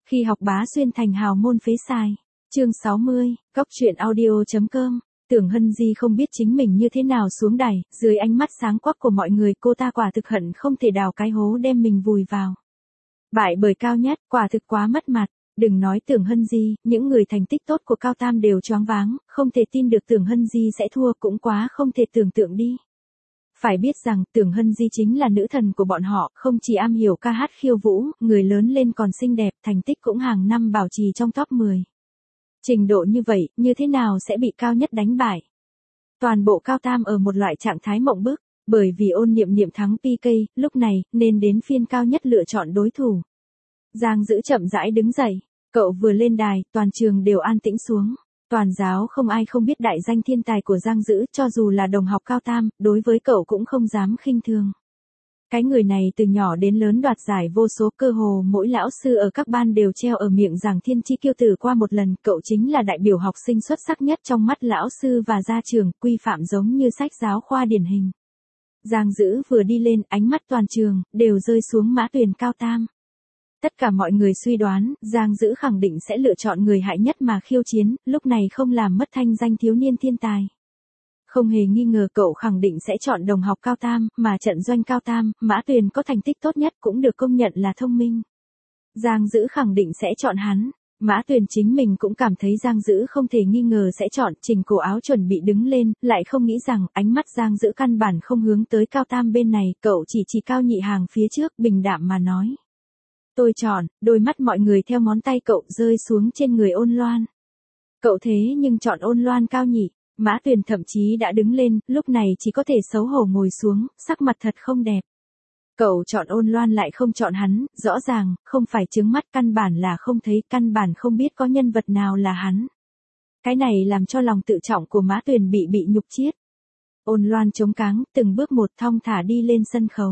Khi học bá xuyên thành hào môn phế sai. Chương 60, Cóc truyện audio.com. Tưởng Hân Di không biết chính mình như thế nào xuống đài, dưới ánh mắt sáng quắc của mọi người cô ta quả thực hận không thể đào cái hố đem mình vùi vào. Bại bởi Cao Nhất, quả thực quá mất mặt. Đừng nói Tưởng Hân Di, những người thành tích tốt của Cao Tam đều choáng váng, không thể tin được Tưởng Hân Di sẽ thua cũng quá không thể tưởng tượng đi. Phải biết rằng Tưởng Hân Di chính là nữ thần của bọn họ, không chỉ am hiểu ca hát khiêu vũ, người lớn lên còn xinh đẹp, thành tích cũng hàng năm bảo trì trong top 10. Trình độ như vậy, như thế nào sẽ bị Cao Nhất đánh bại? Toàn bộ Cao Tam ở một loại trạng thái mộng bức, bởi vì Ôn Niệm Niệm thắng PK, lúc này, nên đến phiên Cao Nhất lựa chọn đối thủ. Giang Dữ chậm rãi đứng dậy, cậu vừa lên đài, toàn trường đều an tĩnh xuống. Toàn giáo không ai không biết đại danh thiên tài của Giang Dữ, cho dù là đồng học Cao Tam, đối với cậu cũng không dám khinh thường. Cái người này từ nhỏ đến lớn đoạt giải vô số, cơ hồ mỗi lão sư ở các ban đều treo ở miệng rằng thiên chi kiêu tử qua một lần, cậu chính là đại biểu học sinh xuất sắc nhất trong mắt lão sư và gia trưởng, quy phạm giống như sách giáo khoa điển hình. Giang Dữ vừa đi lên, ánh mắt toàn trường đều rơi xuống Mã Tuyền Cao Tam. Tất cả mọi người suy đoán, Giang Dữ khẳng định sẽ lựa chọn người hại nhất mà khiêu chiến, lúc này không làm mất thanh danh thiếu niên thiên tài. Không hề nghi ngờ cậu khẳng định sẽ chọn đồng học Cao Tam, mà trận doanh Cao Tam, Mã Tuyền có thành tích tốt nhất cũng được công nhận là thông minh. Giang Dữ khẳng định sẽ chọn hắn. Mã Tuyền chính mình cũng cảm thấy Giang Dữ không thể nghi ngờ sẽ chọn, chỉnh cổ áo chuẩn bị đứng lên, lại không nghĩ rằng ánh mắt Giang Dữ căn bản không hướng tới Cao Tam bên này, cậu chỉ Cao Nhị hàng phía trước, bình đạm mà nói. Tôi chọn, đôi mắt mọi người theo ngón tay cậu rơi xuống trên người Ôn Loan. Cậu thế nhưng chọn Ôn Loan Cao Nhị. Mã Tuyền thậm chí đã đứng lên, lúc này chỉ có thể xấu hổ ngồi xuống, sắc mặt thật không đẹp. Cậu chọn Ôn Loan lại không chọn hắn, rõ ràng, không phải trướng mắt, căn bản là không thấy, căn bản không biết có nhân vật nào là hắn. Cái này làm cho lòng tự trọng của Mã Tuyền bị nhục chiết. Ôn Loan chống cáng, từng bước một thong thả đi lên sân khấu.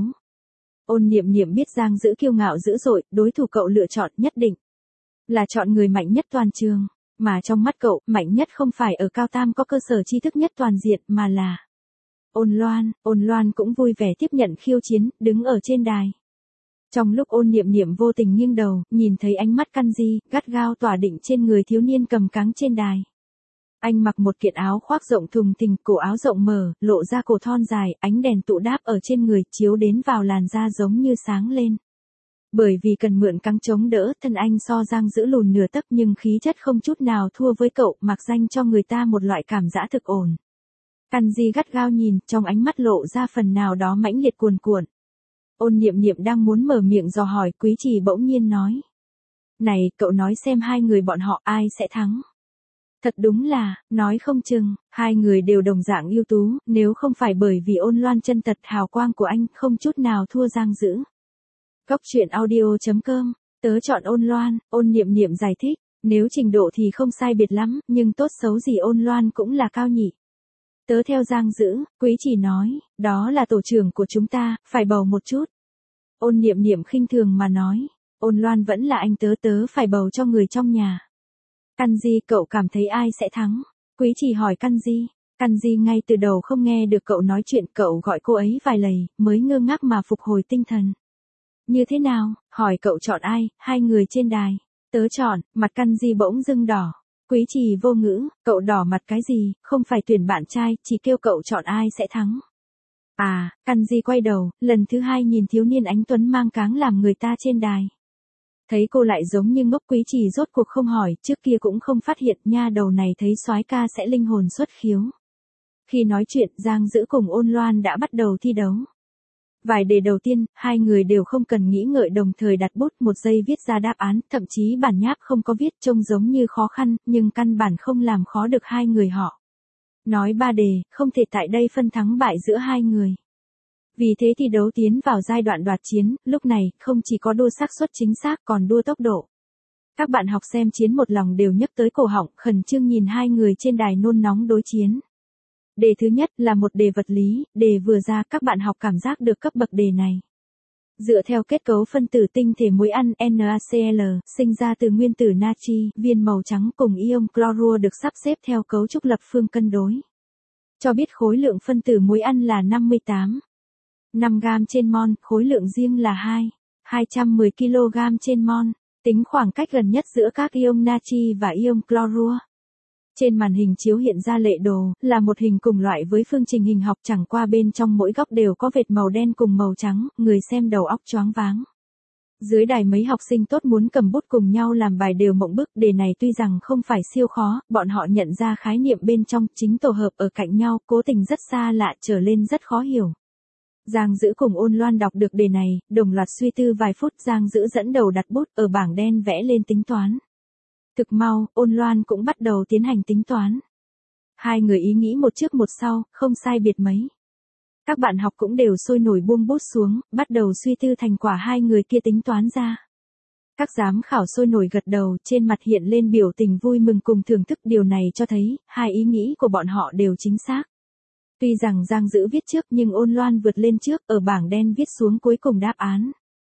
Ôn Niệm Niệm biết Giang Dữ kiêu ngạo dữ dội, đối thủ cậu lựa chọn nhất định là chọn người mạnh nhất toàn trường. Mà trong mắt cậu, mạnh nhất không phải ở Cao Tam có cơ sở tri thức nhất toàn diện, mà là Ôn Loan cũng vui vẻ tiếp nhận khiêu chiến, đứng ở trên đài. Trong lúc Ôn Niệm Niệm vô tình nghiêng đầu, nhìn thấy ánh mắt căn di, gắt gao tỏa định trên người thiếu niên cầm cáng trên đài. Anh mặc một kiện áo khoác rộng thùng thình, cổ áo rộng mở, lộ ra cổ thon dài, ánh đèn tụ đáp ở trên người, chiếu đến vào làn da giống như sáng lên. Bởi vì cần mượn cáng chống đỡ, thân anh so Giang Dữ lùn nửa tấc nhưng khí chất không chút nào thua với cậu, mặc danh cho người ta một loại cảm giác thực ổn. Căn di gắt gao nhìn, trong ánh mắt lộ ra phần nào đó mãnh liệt cuồn cuộn. Ôn Niệm Niệm đang muốn mở miệng dò hỏi, Quý Trì bỗng nhiên nói. Này, cậu nói xem hai người bọn họ ai sẽ thắng. Thật đúng là, nói không chừng, hai người đều đồng dạng ưu tú, nếu không phải bởi vì Ôn Loan chân thật hào quang của anh không chút nào thua Giang Dữ. Cóc truyện audio.com, tớ chọn Ôn Loan, Ôn Niệm Niệm giải thích, nếu trình độ thì không sai biệt lắm, nhưng tốt xấu gì Ôn Loan cũng là Cao Nhị. Tớ theo Giang Dữ, Quý Chỉ nói, đó là tổ trưởng của chúng ta, phải bầu một chút. Ôn Niệm Niệm khinh thường mà nói, Ôn Loan vẫn là anh tớ phải bầu cho người trong nhà. Căn Di, cậu cảm thấy ai sẽ thắng? Quý Chỉ hỏi Căn Di. Căn Di ngay từ đầu không nghe được cậu nói chuyện, cậu gọi cô ấy vài lời, mới ngơ ngác mà phục hồi tinh thần. Như thế nào, hỏi cậu chọn ai, hai người trên đài. Tớ chọn, mặt Căn Di bỗng dưng đỏ. Quý Trì vô ngữ, cậu đỏ mặt cái gì, không phải tuyển bạn trai, chỉ kêu cậu chọn ai sẽ thắng. À, Căn Di quay đầu, lần thứ hai nhìn thiếu niên anh tuấn mang cáng làm người ta trên đài. Thấy cô lại giống như ngốc, Quý Trì rốt cuộc không hỏi, trước kia cũng không phát hiện nha đầu này thấy soái ca sẽ linh hồn xuất khiếu. Khi nói chuyện, Giang Dữ cùng Ôn Loan đã bắt đầu thi đấu. Vài đề đầu tiên, hai người đều không cần nghĩ ngợi đồng thời đặt bút một giây viết ra đáp án, thậm chí bản nháp không có viết, trông giống như khó khăn, nhưng căn bản không làm khó được hai người họ. Nói ba đề, không thể tại đây phân thắng bại giữa hai người. Vì thế thi đấu tiến vào giai đoạn đoạt chiến, lúc này, không chỉ có đua xác suất chính xác còn đua tốc độ. Các bạn học xem chiến một lòng đều nhấc tới cổ họng, khẩn trương nhìn hai người trên đài nôn nóng đối chiến. Đề thứ nhất là một đề vật lý, đề vừa ra các bạn học cảm giác được cấp bậc đề này. Dựa theo kết cấu phân tử tinh thể muối ăn NaCl, sinh ra từ nguyên tử natri, viên màu trắng cùng ion clorua được sắp xếp theo cấu trúc lập phương cân đối. Cho biết khối lượng phân tử muối ăn là 58,5 gam trên mol, khối lượng riêng là 210 kg trên mol. Tính khoảng cách gần nhất giữa các ion natri và ion clorua. Trên màn hình chiếu hiện ra lệ đồ, là một hình cùng loại với phương trình hình học, chẳng qua bên trong mỗi góc đều có vệt màu đen cùng màu trắng, người xem đầu óc choáng váng. Dưới đài mấy học sinh tốt muốn cầm bút cùng nhau làm bài đều mộng bức, đề này tuy rằng không phải siêu khó, bọn họ nhận ra khái niệm bên trong, chính tổ hợp ở cạnh nhau, cố tình rất xa lạ trở lên rất khó hiểu. Giang Dữ cùng Ôn Loan đọc được đề này, đồng loạt suy tư vài phút, Giang Dữ dẫn đầu đặt bút ở bảng đen vẽ lên tính toán. Thực mau, Ôn Loan cũng bắt đầu tiến hành tính toán. Hai người ý nghĩ một trước một sau, không sai biệt mấy. Các bạn học cũng đều sôi nổi buông bút xuống, bắt đầu suy tư thành quả hai người kia tính toán ra. Các giám khảo sôi nổi gật đầu, trên mặt hiện lên biểu tình vui mừng cùng thưởng thức, điều này cho thấy, hai ý nghĩ của bọn họ đều chính xác. Tuy rằng Giang Dữ viết trước nhưng Ôn Loan vượt lên trước, ở bảng đen viết xuống cuối cùng đáp án.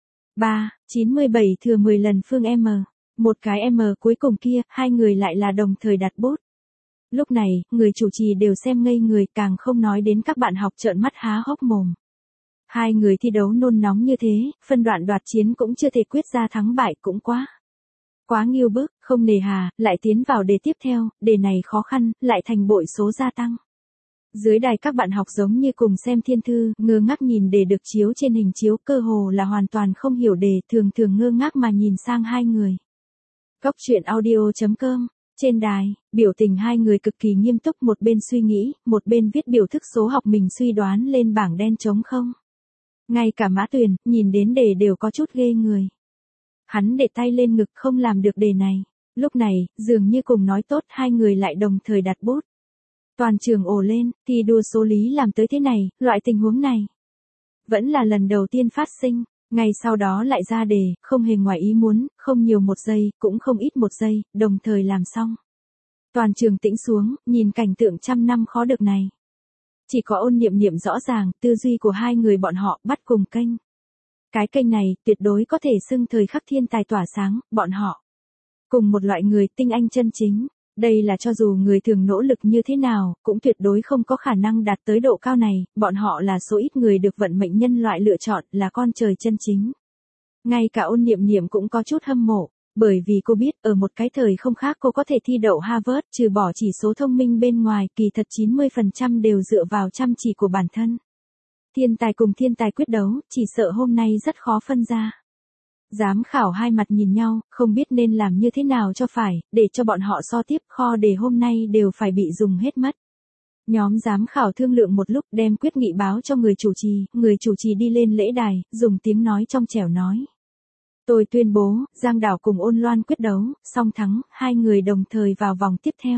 97 thừa 10 lần phương M. Một cái M cuối cùng kia, hai người lại là đồng thời đặt bút. Lúc này, người chủ trì đều xem ngây người, càng không nói đến các bạn học trợn mắt há hốc mồm. Hai người thi đấu nôn nóng như thế, phân đoạn đoạt chiến cũng chưa thể quyết ra thắng bại, cũng quá nghiêu bức, không nề hà, lại tiến vào đề tiếp theo, đề này khó khăn, lại thành bội số gia tăng. Dưới đài các bạn học giống như cùng xem thiên thư, ngơ ngác nhìn đề được chiếu trên hình chiếu, cơ hồ là hoàn toàn không hiểu đề, thường ngơ ngác mà nhìn sang hai người. Góc truyện audio.com. Trên đài, biểu tình hai người cực kỳ nghiêm túc, một bên suy nghĩ, một bên viết biểu thức số học mình suy đoán lên bảng đen trống không. Ngay cả Mã Tuyền, nhìn đến đề đều có chút ghê người. Hắn để tay lên ngực, không làm được đề này. Lúc này, dường như cùng nói tốt, hai người lại đồng thời đặt bút. Toàn trường ồ lên, thì đua số lý làm tới thế này, loại tình huống này vẫn là lần đầu tiên phát sinh. Ngay sau đó lại ra đề, không hề ngoài ý muốn, không nhiều 1 giây, cũng không ít 1 giây, đồng thời làm xong. Toàn trường tĩnh xuống, nhìn cảnh tượng trăm năm khó được này. Chỉ có Ôn Niệm Niệm rõ ràng, tư duy của hai người bọn họ bắt cùng kênh. Cái kênh này, tuyệt đối có thể xưng thời khắc thiên tài tỏa sáng, bọn họ cùng một loại người tinh anh chân chính. Đây là cho dù người thường nỗ lực như thế nào, cũng tuyệt đối không có khả năng đạt tới độ cao này, bọn họ là số ít người được vận mệnh nhân loại lựa chọn, là con trời chân chính. Ngay cả Ôn Niệm Niệm cũng có chút hâm mộ, bởi vì cô biết, ở một cái thời không khác cô có thể thi đậu Harvard, trừ bỏ chỉ số thông minh bên ngoài, kỳ thật 90% đều dựa vào chăm chỉ của bản thân. Thiên tài cùng thiên tài quyết đấu, chỉ sợ hôm nay rất khó phân ra. Giám khảo hai mặt nhìn nhau, không biết nên làm như thế nào cho phải, để cho bọn họ so tiếp, kho đề hôm nay đều phải bị dùng hết mất. Nhóm giám khảo thương lượng một lúc, đem quyết nghị báo cho người chủ trì đi lên lễ đài, dùng tiếng nói trong trẻo nói. Tôi tuyên bố, Giang Đảo cùng Ôn Loan quyết đấu, song thắng, hai người đồng thời vào vòng tiếp theo.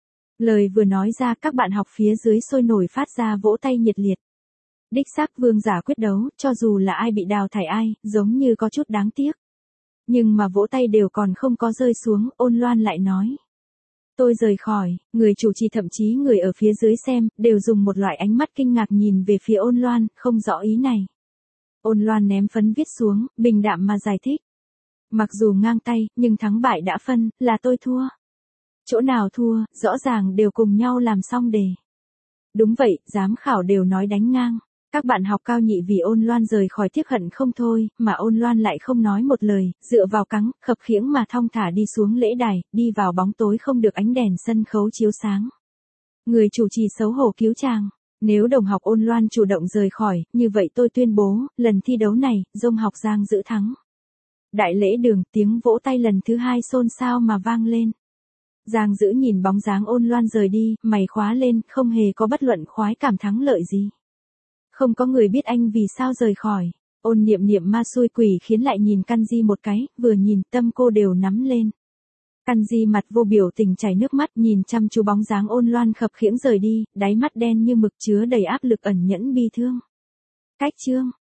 Lời vừa nói ra, các bạn học phía dưới sôi nổi phát ra vỗ tay nhiệt liệt. Đích xác vương giả quyết đấu, cho dù là ai bị đào thải ai, giống như có chút đáng tiếc. Nhưng mà vỗ tay đều còn không có rơi xuống, Ôn Loan lại nói. Tôi rời khỏi, người chủ trì thậm chí người ở phía dưới xem, đều dùng một loại ánh mắt kinh ngạc nhìn về phía Ôn Loan, không rõ ý này. Ôn Loan ném phấn viết xuống, bình đạm mà giải thích. Mặc dù ngang tay, nhưng thắng bại đã phân, là tôi thua. Chỗ nào thua, rõ ràng đều cùng nhau làm xong đề. Đúng vậy, giám khảo đều nói đánh ngang. Các bạn học cao nhị vì Ôn Loan rời khỏi tiếc hận không thôi, mà Ôn Loan lại không nói một lời, dựa vào cắn, khập khiễng mà thong thả đi xuống lễ đài, đi vào bóng tối không được ánh đèn sân khấu chiếu sáng. Người chủ trì xấu hổ cứu chàng. Nếu đồng học Ôn Loan chủ động rời khỏi, như vậy tôi tuyên bố, lần thi đấu này, dông học Giang Dữ thắng. Đại lễ đường, tiếng vỗ tay lần thứ hai xôn xao mà vang lên. Giang Dữ nhìn bóng dáng Ôn Loan rời đi, mày khóa lên, không hề có bất luận khoái cảm thắng lợi gì. Không có người biết anh vì sao rời khỏi. Ôn Niệm Niệm ma xui quỷ khiến lại nhìn Kanji một cái, vừa nhìn tâm cô đều nắm lên. Kanji mặt vô biểu tình chảy nước mắt, nhìn chăm chú bóng dáng Ôn Loan khập khiễng rời đi, đáy mắt đen như mực chứa đầy áp lực ẩn nhẫn bi thương. Cách chương